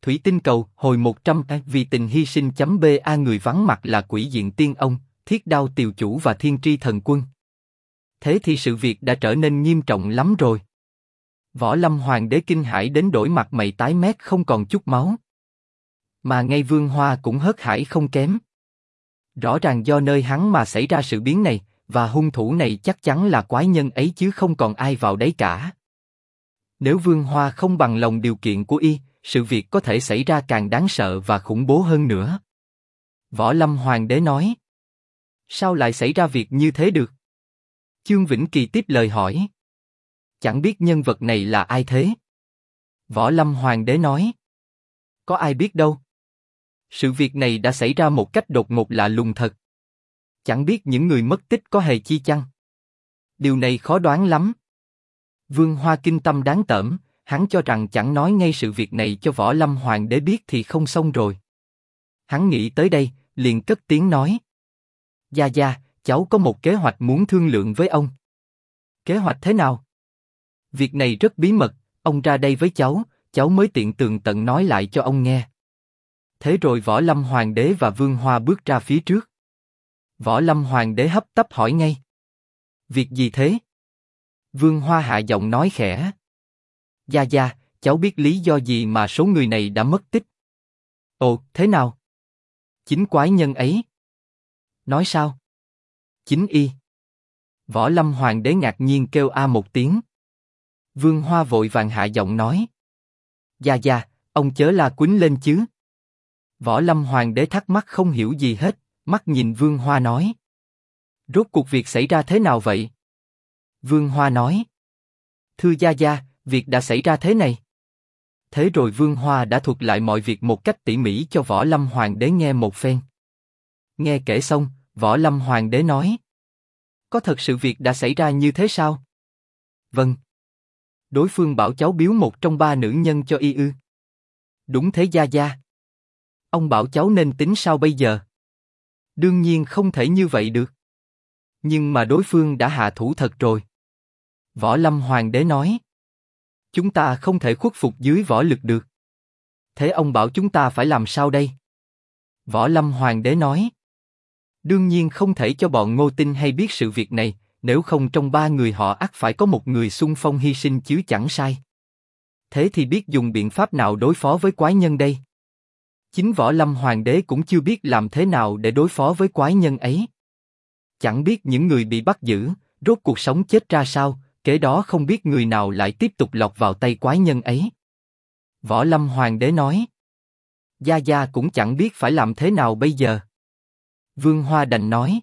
Thủy tinh cầu, hồi 100, vì tình hy sinh.ba người vắng mặt là Quỷ Diện Tiên Ông, Thiết Đao Tiều Chủ và Thiên Tri Thần Quân. Thế thì sự việc đã trở nên nghiêm trọng lắm rồi. Võ Lâm Hoàng đế kinh hãi đến đổi mặt mày tái mét không còn chút máu. Mà ngay Vương Hoa cũng hớt hải không kém. Rõ ràng do nơi hắn mà xảy ra sự biến này, và hung thủ này chắc chắn là quái nhân ấy chứ không còn ai vào đấy cả. Nếu Vương Hoa không bằng lòng điều kiện của y, sự việc có thể xảy ra càng đáng sợ và khủng bố hơn nữa. Võ Lâm Hoàng đế nói. Sao lại xảy ra việc như thế được? Chương Vĩnh Kỳ tiếp lời hỏi. Chẳng biết nhân vật này là ai thế? Võ Lâm Hoàng đế nói. Có ai biết đâu. Sự việc này đã xảy ra một cách đột ngột lạ lùng thật. Chẳng biết những người mất tích có hề chi chăng? Điều này khó đoán lắm. Vương Hoa kinh tâm đáng tởm, hắn cho rằng chẳng nói ngay sự việc này cho Võ Lâm Hoàng đế biết thì không xong rồi. Hắn nghĩ tới đây, liền cất tiếng nói. Gia Gia, cháu có một kế hoạch muốn thương lượng với ông. Kế hoạch thế nào? Việc này rất bí mật, ông ra đây với cháu mới tiện tường tận nói lại cho ông nghe. Thế rồi Võ Lâm Hoàng đế và Vương Hoa bước ra phía trước. Võ Lâm Hoàng đế hấp tấp hỏi ngay. Việc gì thế? Vương Hoa hạ giọng nói khẽ. Gia Gia, cháu biết lý do gì mà số người này đã mất tích. Ồ, thế nào? Chính quái nhân ấy. Nói sao? Chính y. Võ Lâm Hoàng đế ngạc nhiên kêu a một tiếng. Vương Hoa vội vàng hạ giọng nói. Gia Gia, ông chớ la quýnh lên chứ. Võ Lâm Hoàng đế thắc mắc không hiểu gì hết, mắt nhìn Vương Hoa nói. Rốt cuộc việc xảy ra thế nào vậy? Vương Hoa nói. Thưa Gia Gia, việc đã xảy ra thế này. Thế rồi Vương Hoa đã thuật lại mọi việc một cách tỉ mỉ cho Võ Lâm Hoàng đế nghe một phen. Nghe kể xong, Võ Lâm Hoàng đế nói. Có thật sự việc đã xảy ra như thế sao? Vâng. Đối phương bảo cháu biếu một trong ba nữ nhân cho y ư? Đúng thế Gia Gia. Ông bảo cháu nên tính sao bây giờ? Đương nhiên không thể như vậy được. Nhưng mà đối phương đã hạ thủ thật rồi. Võ Lâm Hoàng đế nói. Chúng ta không thể khuất phục dưới võ lực được. Thế ông bảo chúng ta phải làm sao đây? Võ Lâm Hoàng đế nói. Đương nhiên không thể cho bọn Ngô Tinh hay biết sự việc này, nếu không trong ba người họ ắt phải có một người xung phong hy sinh chứ chẳng sai. Thế thì biết dùng biện pháp nào đối phó với quái nhân đây? Chính Võ Lâm Hoàng đế cũng chưa biết làm thế nào để đối phó với quái nhân ấy. Chẳng biết những người bị bắt giữ, rốt cuộc sống chết ra sao, kế đó không biết người nào lại tiếp tục lọt vào tay quái nhân ấy. Võ Lâm Hoàng đế nói. Gia Gia cũng chẳng biết phải làm thế nào bây giờ. Vương Hoa đành nói.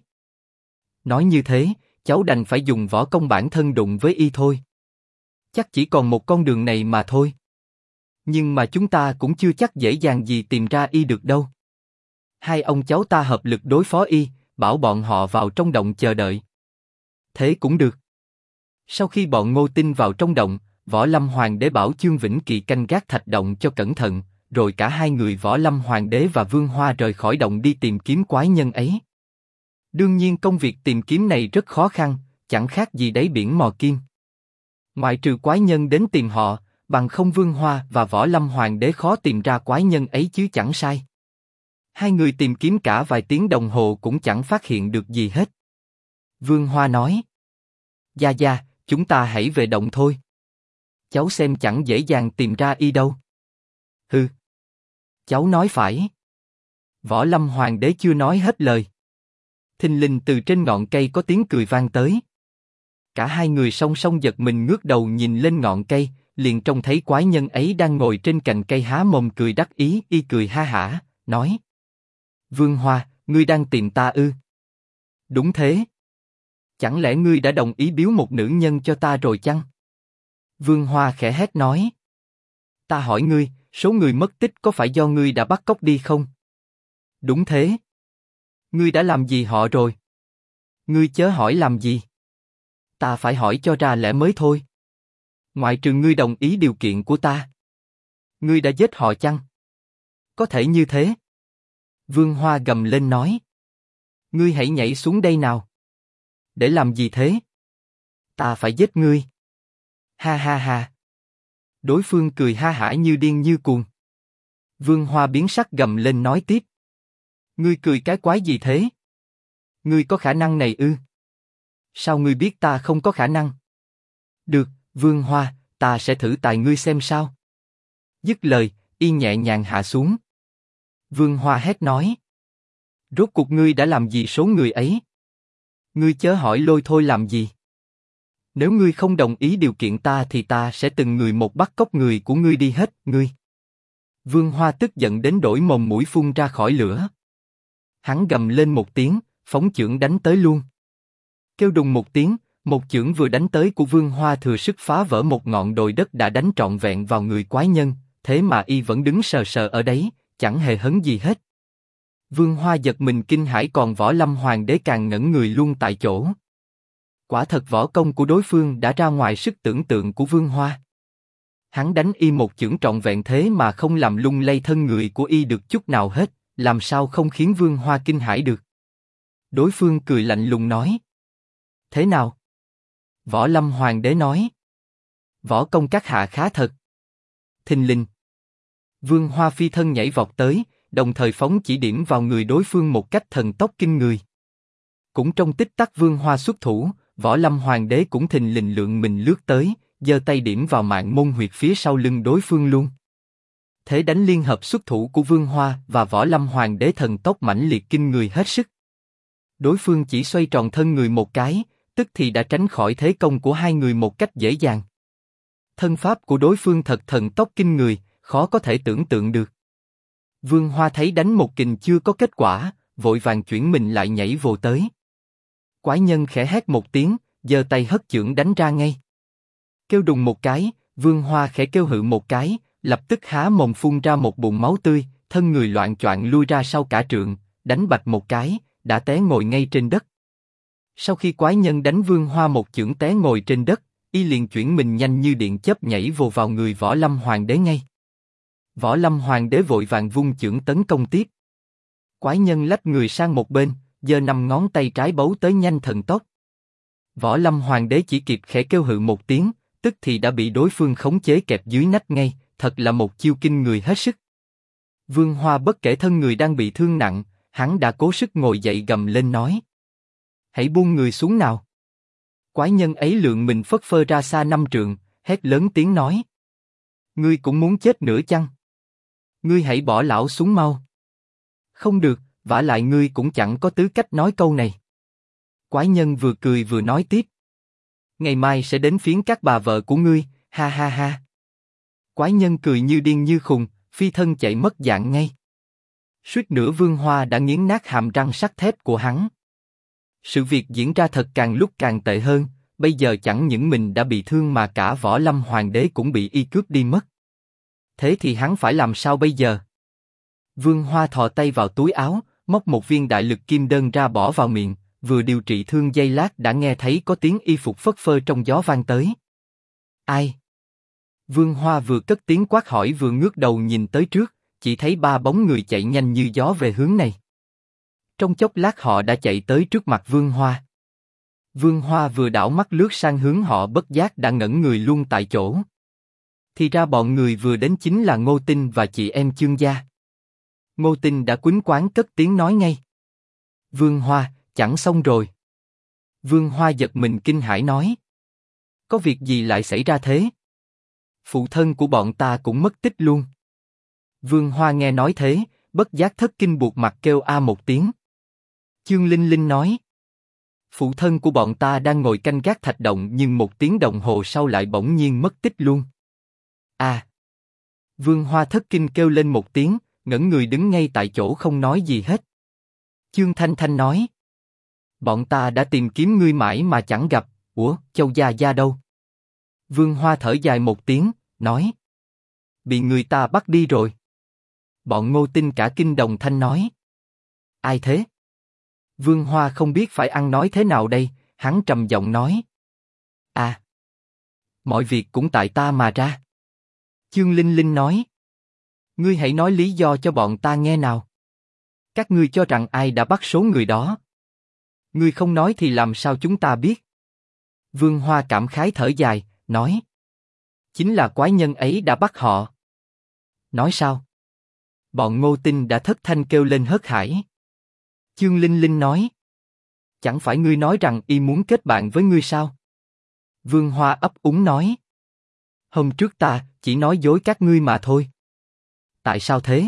Nói như thế, cháu đành phải dùng võ công bản thân đụng với y thôi. Chắc chỉ còn một con đường này mà thôi. Nhưng mà chúng ta cũng chưa chắc dễ dàng gì tìm ra y được đâu. Hai ông cháu ta hợp lực đối phó y, bảo bọn họ vào trong động chờ đợi. Thế cũng được. Sau khi bọn Ngô Tinh vào trong động, Võ Lâm Hoàng đế bảo Chương Vĩnh Kỳ canh gác thạch động cho cẩn thận, rồi cả hai người Võ Lâm Hoàng đế và Vương Hoa rời khỏi động đi tìm kiếm quái nhân ấy. Đương nhiên công việc tìm kiếm này rất khó khăn, chẳng khác gì đáy biển mò kim. Ngoại trừ quái nhân đến tìm họ, bằng không Vương Hoa và Võ Lâm Hoàng đế khó tìm ra quái nhân ấy chứ chẳng sai. Hai người tìm kiếm cả vài tiếng đồng hồ cũng chẳng phát hiện được gì hết. Vương Hoa nói. Gia Gia, chúng ta hãy về động thôi. Cháu xem chẳng dễ dàng tìm ra y đâu. Hừ. Cháu nói phải. Võ Lâm Hoàng đế chưa nói hết lời. Thình lình từ trên ngọn cây có tiếng cười vang tới. Cả hai người song song giật mình ngước đầu nhìn lên ngọn cây, liền trông thấy quái nhân ấy đang ngồi trên cành cây há mồm cười đắc ý, y cười ha hả, nói. Vương Hoa, ngươi đang tìm ta ư? Đúng thế. Chẳng lẽ ngươi đã đồng ý biếu một nữ nhân cho ta rồi chăng? Vương Hoa khẽ hét nói. Ta hỏi ngươi, số người mất tích có phải do ngươi đã bắt cóc đi không? Đúng thế. Ngươi đã làm gì họ rồi? Ngươi chớ hỏi làm gì. Ta phải hỏi cho ra lẽ mới thôi. Ngoại trừ ngươi đồng ý điều kiện của ta. Ngươi đã giết họ chăng? Có thể như thế. Vương Hoa gầm lên nói. Ngươi hãy nhảy xuống đây nào. Để làm gì thế? Ta phải giết ngươi. Ha ha ha. Đối phương cười ha hả như điên như cuồng. Vương Hoa biến sắc gầm lên nói tiếp. Ngươi cười cái quái gì thế? Ngươi có khả năng này ư? Sao ngươi biết ta không có khả năng? Được, Vương Hoa, ta sẽ thử tài ngươi xem sao. Dứt lời, y nhẹ nhàng hạ xuống. Vương Hoa hét nói. Rốt cuộc ngươi đã làm gì số người ấy? Ngươi chớ hỏi lôi thôi làm gì? Nếu ngươi không đồng ý điều kiện ta thì ta sẽ từng người một bắt cóc người của ngươi đi hết, ngươi. Vương Hoa tức giận đến đổi mồm mũi phun ra khỏi lửa. Hắn gầm lên một tiếng, phóng chưởng đánh tới luôn. Kêu đùng một tiếng, một chưởng vừa đánh tới của Vương Hoa thừa sức phá vỡ một ngọn đồi đất đã đánh trọn vẹn vào người quái nhân, thế mà y vẫn đứng sờ sờ ở đấy, chẳng hề hấn gì hết. Vương Hoa giật mình kinh hãi, còn Võ Lâm Hoàng đế càng ngẩn người luôn tại chỗ. Quả thật võ công của đối phương đã ra ngoài sức tưởng tượng của Vương Hoa. Hắn đánh y một chưởng trọn vẹn thế mà không làm lung lay thân người của y được chút nào hết, làm sao không khiến Vương Hoa kinh hãi được. Đối phương cười lạnh lùng nói. Thế nào? Võ Lâm Hoàng đế nói. Võ công các hạ khá thật. Thình lình. Vương Hoa phi thân nhảy vọt tới, đồng thời phóng chỉ điểm vào người đối phương một cách thần tốc kinh người. Cũng trong tích tắc Vương Hoa xuất thủ, Võ Lâm Hoàng đế cũng thình lình lượng mình lướt tới, giơ tay điểm vào mạng môn huyệt phía sau lưng đối phương luôn. Thế đánh liên hợp xuất thủ của Vương Hoa và Võ Lâm Hoàng đế thần tốc mãnh liệt kinh người hết sức. Đối phương chỉ xoay tròn thân người một cái, tức thì đã tránh khỏi thế công của hai người một cách dễ dàng. Thân pháp của đối phương thật thần tốc kinh người, khó có thể tưởng tượng được. Vương Hoa thấy đánh một kình chưa có kết quả, vội vàng chuyển mình lại nhảy vồ tới. Quái nhân khẽ hét một tiếng, giơ tay hất chưởng đánh ra ngay. Kêu đùng một cái, Vương Hoa khẽ kêu hự một cái, lập tức há mồm phun ra một bụng máu tươi, thân người loạng choạng lui ra sau cả trượng, đánh bạch một cái, đã té ngồi ngay trên đất. Sau khi quái nhân đánh Vương Hoa một chưởng té ngồi trên đất, y liền chuyển mình nhanh như điện chớp nhảy vồ vào người Võ Lâm Hoàng đế ngay. Võ Lâm Hoàng đế vội vàng vung chưởng tấn công tiếp. Quái nhân lách người sang một bên, giơ 5 ngón tay trái bấu tới nhanh thần tốc. Võ Lâm Hoàng đế chỉ kịp khẽ kêu hự một tiếng, tức thì đã bị đối phương khống chế kẹp dưới nách ngay, thật là một chiêu kinh người hết sức. Vương Hoa bất kể thân người đang bị thương nặng, hắn đã cố sức ngồi dậy gầm lên nói. Hãy buông người xuống nào. Quái nhân ấy lượng mình phất phơ ra xa 5 trượng, hét lớn tiếng nói. Ngươi cũng muốn chết nữa chăng? Ngươi hãy bỏ lão xuống mau. Không được, vả lại ngươi cũng chẳng có tư cách nói câu này. Quái nhân vừa cười vừa nói tiếp. Ngày mai sẽ đến phiến các bà vợ của ngươi, ha ha ha. Quái nhân cười như điên như khùng, phi thân chạy mất dạng ngay. Suýt nữa Vương Hoa đã nghiến nát hàm răng sắt thép của hắn. Sự việc diễn ra thật càng lúc càng tệ hơn, bây giờ chẳng những mình đã bị thương mà cả Võ Lâm Hoàng đế cũng bị y cướp đi mất. Thế thì hắn phải làm sao bây giờ? Vương Hoa thò tay vào túi áo, móc một viên đại lực kim đơn ra bỏ vào miệng, vừa điều trị thương giây lát đã nghe thấy có tiếng y phục phất phơ trong gió vang tới. Ai? Vương Hoa vừa cất tiếng quát hỏi vừa ngước đầu nhìn tới trước, chỉ thấy 3 bóng người chạy nhanh như gió về hướng này. Trong chốc lát họ đã chạy tới trước mặt Vương Hoa. Vương Hoa vừa đảo mắt lướt sang hướng họ bất giác đã ngẩn người luôn tại chỗ. Thì ra bọn người vừa đến chính là Ngô Tinh và chị em Chương gia. Ngô Tinh đã quýnh quáng cất tiếng nói ngay. Vương Hoa, chẳng xong rồi. Vương Hoa giật mình kinh hãi nói. Có việc gì lại xảy ra thế? Phụ thân của bọn ta cũng mất tích luôn. Vương Hoa nghe nói thế, bất giác thất kinh buộc mặt kêu a một tiếng. Chương Linh Linh nói. Phụ thân của bọn ta đang ngồi canh gác thạch động nhưng 1 tiếng đồng hồ sau lại bỗng nhiên mất tích luôn. À! Vương Hoa thất kinh kêu lên một tiếng, ngẩn người đứng ngay tại chỗ không nói gì hết. Chương Thanh Thanh nói. Bọn ta đã tìm kiếm ngươi mãi mà chẳng gặp, ủa, Châu Gia Gia đâu? Vương Hoa thở dài một tiếng, nói. Bị người ta bắt đi rồi. Bọn Ngô Tinh cả kinh đồng thanh nói. Ai thế? Vương Hoa không biết phải ăn nói thế nào đây, hắn trầm giọng nói. À! Mọi việc cũng tại ta mà ra. Chương Linh Linh nói. Ngươi hãy nói lý do cho bọn ta nghe nào. Các ngươi cho rằng ai đã bắt số người đó? Ngươi không nói thì làm sao chúng ta biết? Vương Hoa cảm khái thở dài, nói. Chính là quái nhân ấy đã bắt họ. Nói sao? Bọn Ngô Tinh đã thất thanh kêu lên hớt hải. Chương Linh Linh nói. Chẳng phải ngươi nói rằng y muốn kết bạn với ngươi sao? Vương Hoa ấp úng nói. Hôm trước ta chỉ nói dối các ngươi mà thôi. Tại sao thế?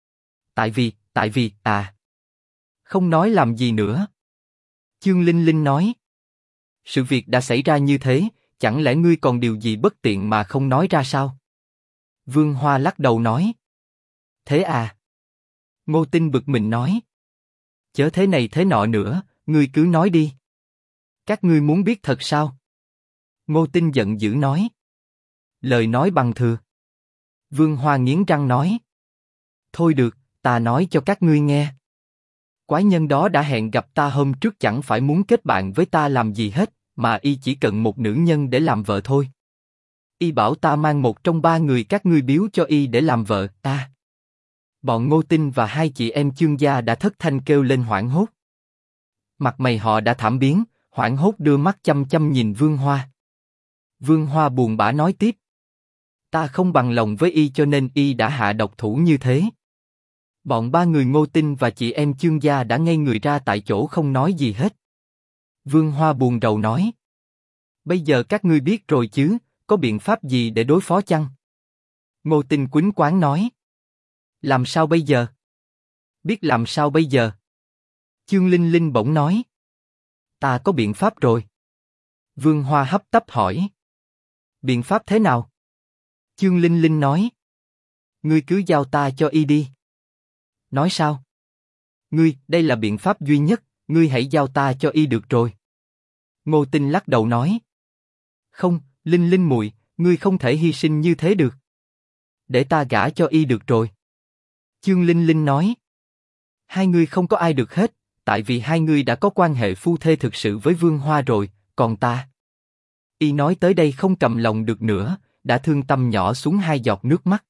Tại vì, không nói làm gì nữa. Chương Linh Linh nói. Sự việc đã xảy ra như thế, chẳng lẽ ngươi còn điều gì bất tiện mà không nói ra sao? Vương Hoa lắc đầu nói. Thế à? Ngô Tinh bực mình nói. Chớ thế này thế nọ nữa, ngươi cứ nói đi. Các ngươi muốn biết thật sao? Ngô Tinh giận dữ nói. Lời nói bằng thừa. Vương Hoa nghiến răng nói. Thôi được, ta nói cho các ngươi nghe. Quái nhân đó đã hẹn gặp ta hôm trước, chẳng phải muốn kết bạn với ta làm gì hết, mà y chỉ cần một nữ nhân để làm vợ thôi. Y bảo ta mang một trong ba người các ngươi biếu cho y để làm vợ ta. Bọn Ngô Tinh và hai chị em Chương gia đã thất thanh kêu lên hoảng hốt. Mặt mày họ đã thảm biến, hoảng hốt đưa mắt chăm chăm nhìn Vương Hoa. Vương Hoa buồn bã nói tiếp. Ta không bằng lòng với y cho nên y đã hạ độc thủ như thế. Bọn ba người Ngô Tinh và chị em Chương gia đã ngây người ra tại chỗ không nói gì hết. Vương Hoa buồn rầu nói. Bây giờ các ngươi biết rồi chứ, có biện pháp gì để đối phó chăng? Ngô Tinh quýnh quáng nói. Làm sao bây giờ? Biết làm sao bây giờ? Chương Linh Linh bỗng nói. Ta có biện pháp rồi. Vương Hoa hấp tấp hỏi. Biện pháp thế nào? Chương Linh Linh nói. Ngươi cứ giao ta cho y đi. Nói sao? Ngươi, đây là biện pháp duy nhất, ngươi hãy giao ta cho y được rồi. Ngô Tinh lắc đầu nói. Không, Linh Linh muội, ngươi không thể hy sinh như thế được. Để ta gả cho y được rồi. Chương Linh Linh nói. Hai ngươi không có ai được hết, tại vì hai ngươi đã có quan hệ phu thê thực sự với Vương Hoa rồi, còn ta. Y nói tới đây không cầm lòng được nữa, đã thương tâm nhỏ xuống hai giọt nước mắt.